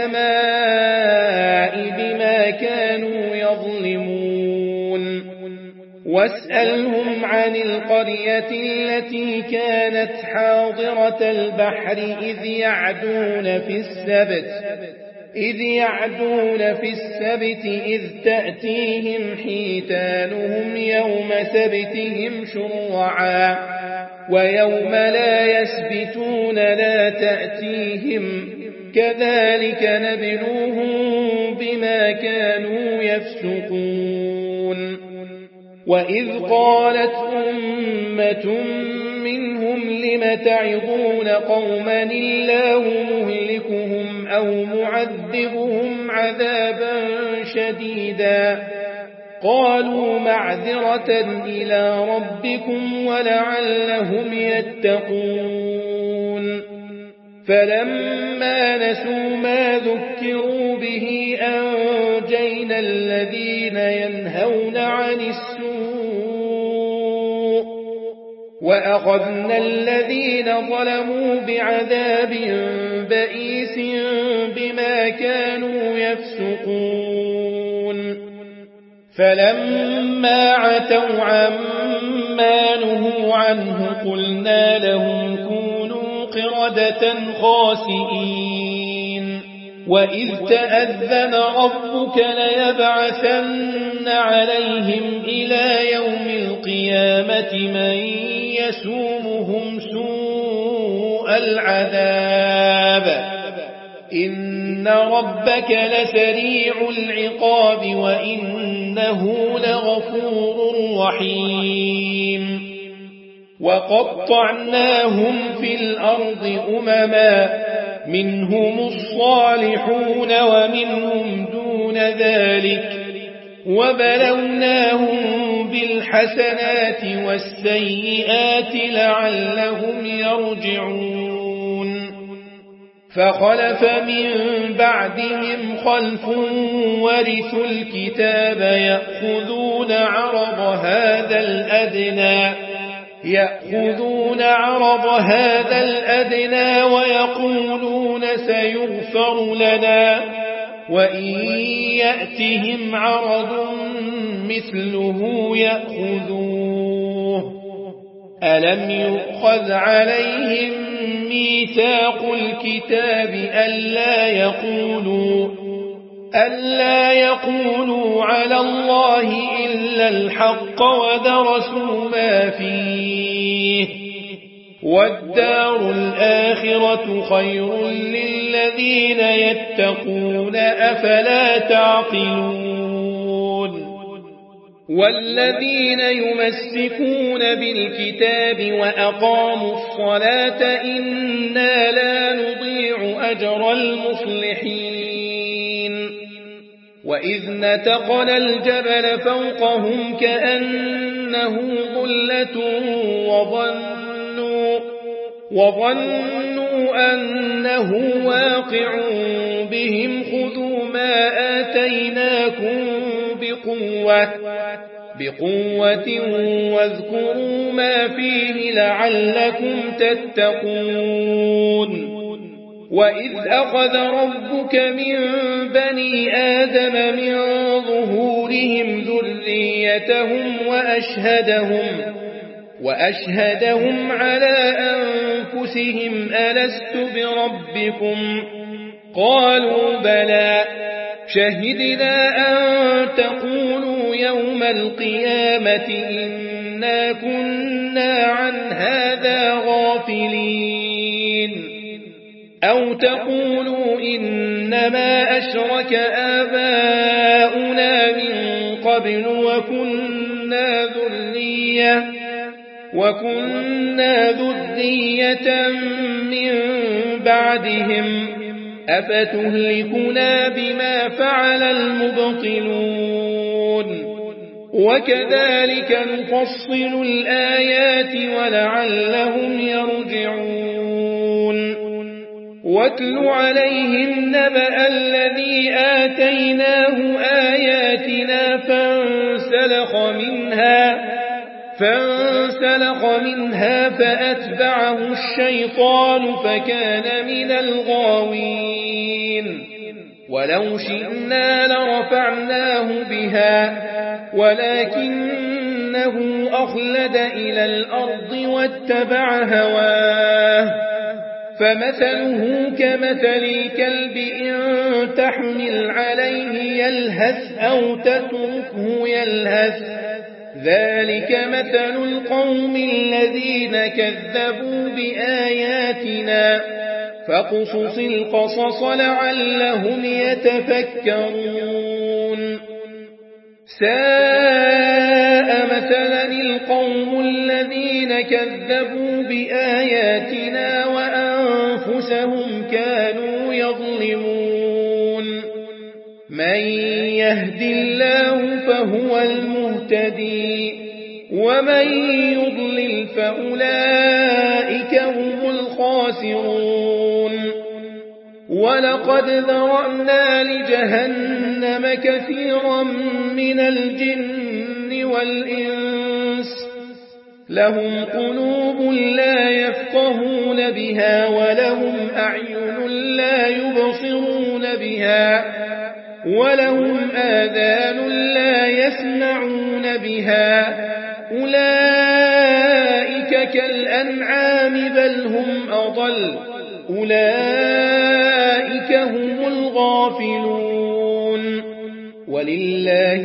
السماء بما كانوا يظلمون واسألهم عن القرية التي كانت حاضرة البحر إذ يعدون في السبت إذ يعدون في السبت إذ تأتيهم حيتانهم يوم سبتهم شرعا ويوم لا يسبتون لا تأتيهم كذلك نبلوهم بما كانوا يفسقون وإذ قالت أمة منهم لم تعظون قوما الله مهلكهم أو معذبهم عذابا شديدا قالوا معذرة إلى ربكم ولعلهم يتقون فلما نسوا ما ذكروا به أنجينا الذين ينهون عن السوء وأخذنا الذين ظلموا بعذاب بئيس بما كانوا يفسقون فلما عتوا عما نهوا عنه قلنا لهم كونوا قردة خاسئين وإذ تأذن ربك ليبعثن عليهم إلى يوم القيامة من يسومهم سوء العذاب إن ربك لسريع العقاب وإنه لغفور رحيم وقطعناهم في الأرض أمما منهم الصالحون ومنهم دون ذلك وبلوناهم بالحسنات والسيئات لعلهم يرجعون فخلف من بعدهم خلف ورثوا الكتاب يأخذون عرض هذا الأدنى يأخذون عرض هذا الأدنى ويقولون سيغفر لنا وإن يأتهم عرض مثله يأخذوه ألم يؤخذ عليهم ميثاق الكتاب ألا يقولوا ألا يقولوا على الله إلا الحق ودرسوا ما فيه والدار الآخرة خير للذين يتقون أفلا تعقلون والذين يمسكون بالكتاب وأقاموا الصلاة إنا لا نضيع أجر المصلحين وإذ نتقنا الجبل فوقهم كأنه ظلة وظنوا, وظنوا أنه واقع بهم خذوا ما آتيناكم بقوة, بقوة واذكروا ما فيه لعلكم تتقون وإذ أخذ ربك من بني آدم من ظهورهم ذريتهم وأشهدهم, وأشهدهم على أنفسهم ألست بربكم قالوا بلى شهدنا أن تقولوا يوم القيامة إنا كنا عن هذا غافلين أو تقولوا إنما أشرك آباؤنا من قبل وكنا ذرية وكنا ذرية من بعدهم أفتهلكنا بما فعل المبطلون وكذلك نفصل الآيات ولعلهم يرجعون واتل عليهم نبأ الذي آتيناه آياتنا فانسلخ منها فانسلخ منها فأتبعه الشيطان فكان من الغاوين ولو شئنا لرفعناه بها ولكنه أخلد إلى الأرض واتبع هواه فمثله كمثل الكلب إن تحمل عليه يلهث أو تتركه يلهث ذلك مثل القوم الذين كذبوا بآياتنا فاقصص القصص لعلهم يتفكرون ساء مثلا القوم الذين كذبوا بآياتنا وأنفسهم كانوا يظلمون من يهد الله فهو المهتدي ومن يضلل فأولئك هم الخاسرون ولقد ذرأنا لجهنم كثيرا من الجن والإنس لهم قلوب لا يفقهون بها ولهم أعين لا يبصرون بها ولهم آذان لا يسمعون بها أولئك كالأنعام بل هم أضل أولئك هم الغافلون ولله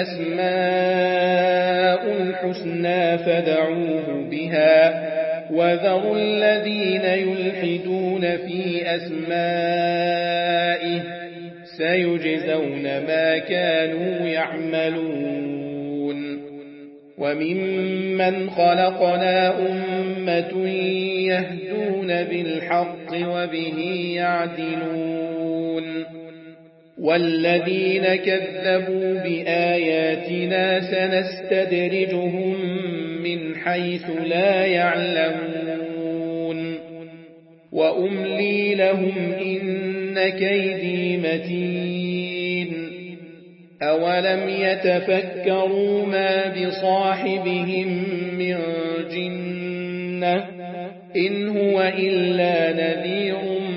الأسماء الحسنى فدعوه بها وذروا الذين يلحدون في أسمائه سيجزون ما كانوا يعملون وممن خلقنا أمة يهدون بالحق وبه يعدلون والذين كذبوا بآياتنا سنستدرجهم من حيث لا يعلمون وأملي لهم إن كيدي متين أولم يتفكروا ما بصاحبهم من جنة إن هو إلا نذير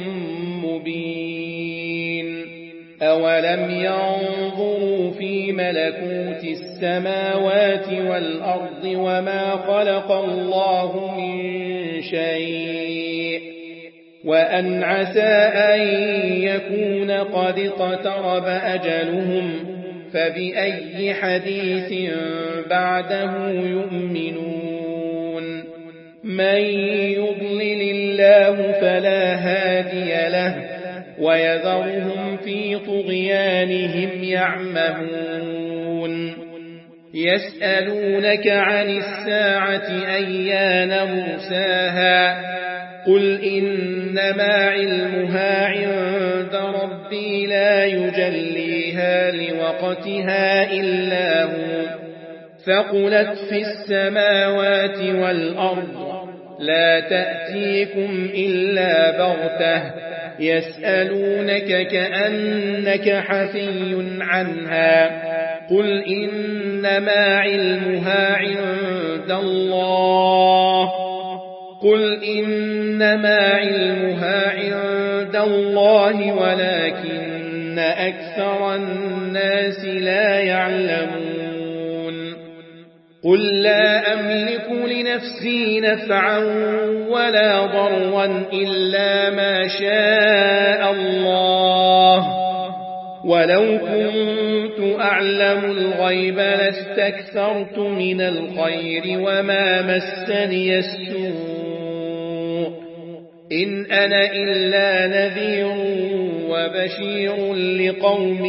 مبين أولم ينظروا في ملكوت السماوات والأرض وما خلق الله من شيء وأن عسى أن يكون قد اقترب أجلهم فبأي حديث بعده يؤمنون من يضلل الله فلا هادي له ويذرهم في طغيانهم يعمهون يسألونك عن الساعة أيان مرساها قل إنما علمها عند ربي لا يجليها لوقتها إلا هو ثقلت في السماوات والأرض لا تأتيكم إلا بغتة يسألونك كأنك حفي عنها قل إنما علمها عند الله قل إنما علمها عند الله ولكن أكثر الناس لا يعلمون قل لا أملك لنفسي نفعا ولا ضرا إلا ما شاء الله ولو كنت أعلم الغيب لاستكثرت من الخير وما مسني السوء إن أنا إلا نذير وبشير لقوم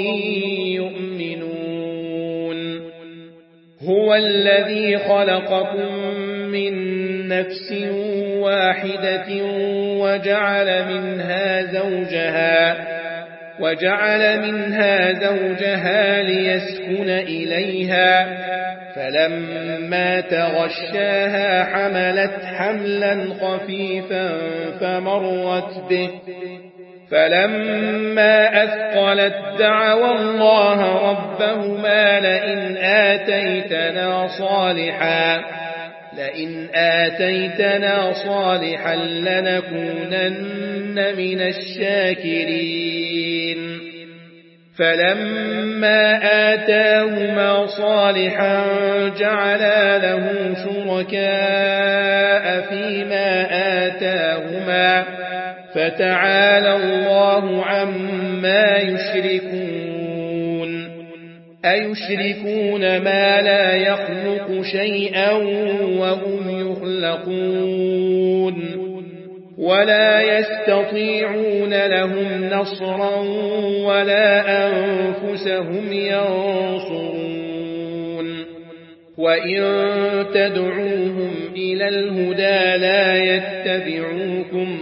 يؤمنون هو الذي خلقكم من نفس واحدة وجعل منها زوجها وجعل منها زوجها ليسكن إليها فلما تغشاها حملت حملا خفيفا فمرت به فلما أثقلت دعوا الله ربهما لئن آتيتنا صالحا لئن آتيتنا صالحا لنكونن من الشاكرين فلما آتاهما صالحا جعلا له شركاء فيما آتاهما فتعالى الله عما يشركون أيشركون ما لا يخلق شيئا وهم يخلقون ولا يستطيعون لهم نصرا ولا أنفسهم ينصرون وإن تدعوهم إلى الهدى لا يتبعوكم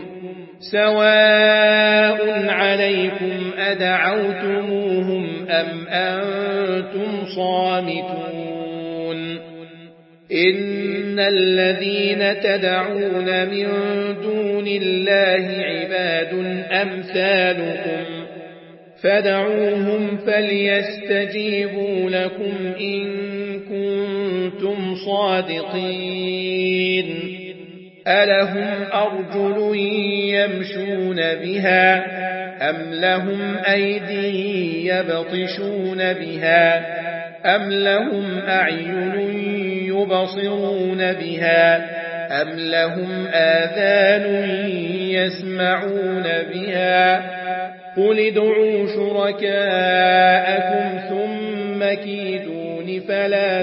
سواء عليكم أدعوتموهم أم أنتم صامتون إن الذين تدعون من دون الله عباد أمثالكم فدعوهم فليستجيبوا لكم إن كنتم صادقين ألهم أرجل يمشون بها أم لهم أيدي يبطشون بها أم لهم أعين يبصرون بها أم لهم آذان يسمعون بها قل ادعوا شركاءكم ثم كيدون فلا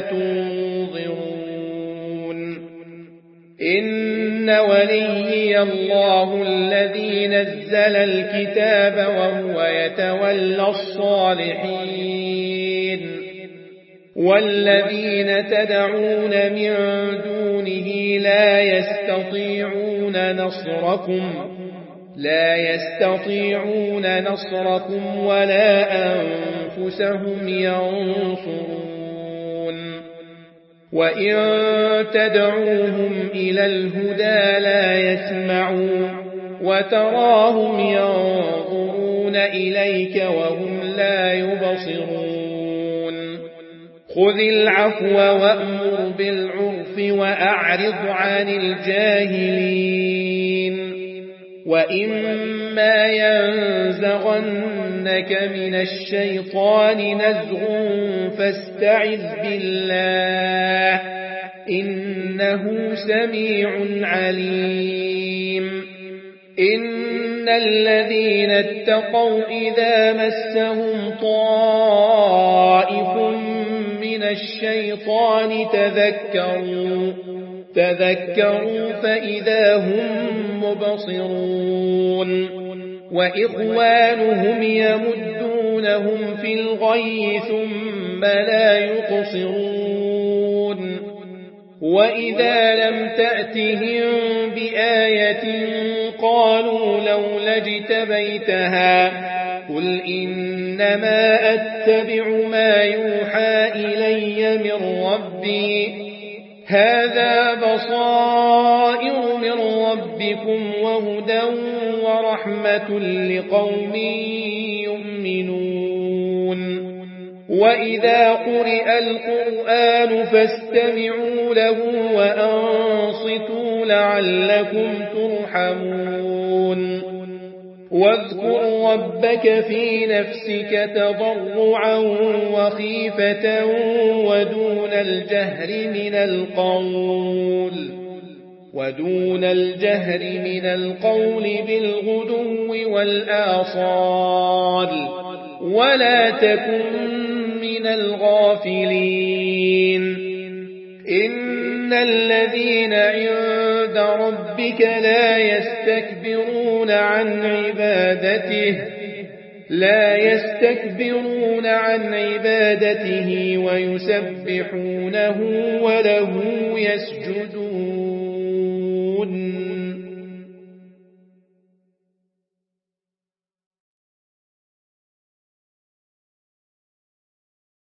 تنظرون إن وليي الله الذي نزل الكتاب وهو يتولى الصالحين والذين تدعون من دونه لا يستطيعون نصركم لا يستطيعون نصركم ولا أنفسهم ينصرون وإن تدعوهم إلى الهدى لا يسمعون وتراهم ينظرون إليك وهم لا يبصرون خذ العفو وأمر بالعرف وأعرض عن الجاهلين وإما ينزغنك من الشيطان نزغ فاستعذ بالله إنه سميع عليم إن الذين اتقوا إذا مسهم طائف من الشيطان تذكروا تذكروا فإذا هم مبصرون وإخوانهم يمدونهم في الغي ثم لا يقصرون وإذا لم تأتهم بآية قالوا لولا اجتبيتها قل إنما أتبع ما يوحى إلي من ربي هذا بصائر من ربكم وهدى ورحمة لقوم يؤمنون وإذا قرئ القرآن فاستمعوا له وأنصتوا لعلكم ترحمون واذكر ربك في نفسك تضرعا وخيفة ودون الجهر من القول ودون الجهر من القول بالغدو والآصال ولا تكن من الغافلين إن الذين عند ربك لا يستكبرون عن عبادته لا يستكبرون عن عبادته ويسبحونه وله يسجدون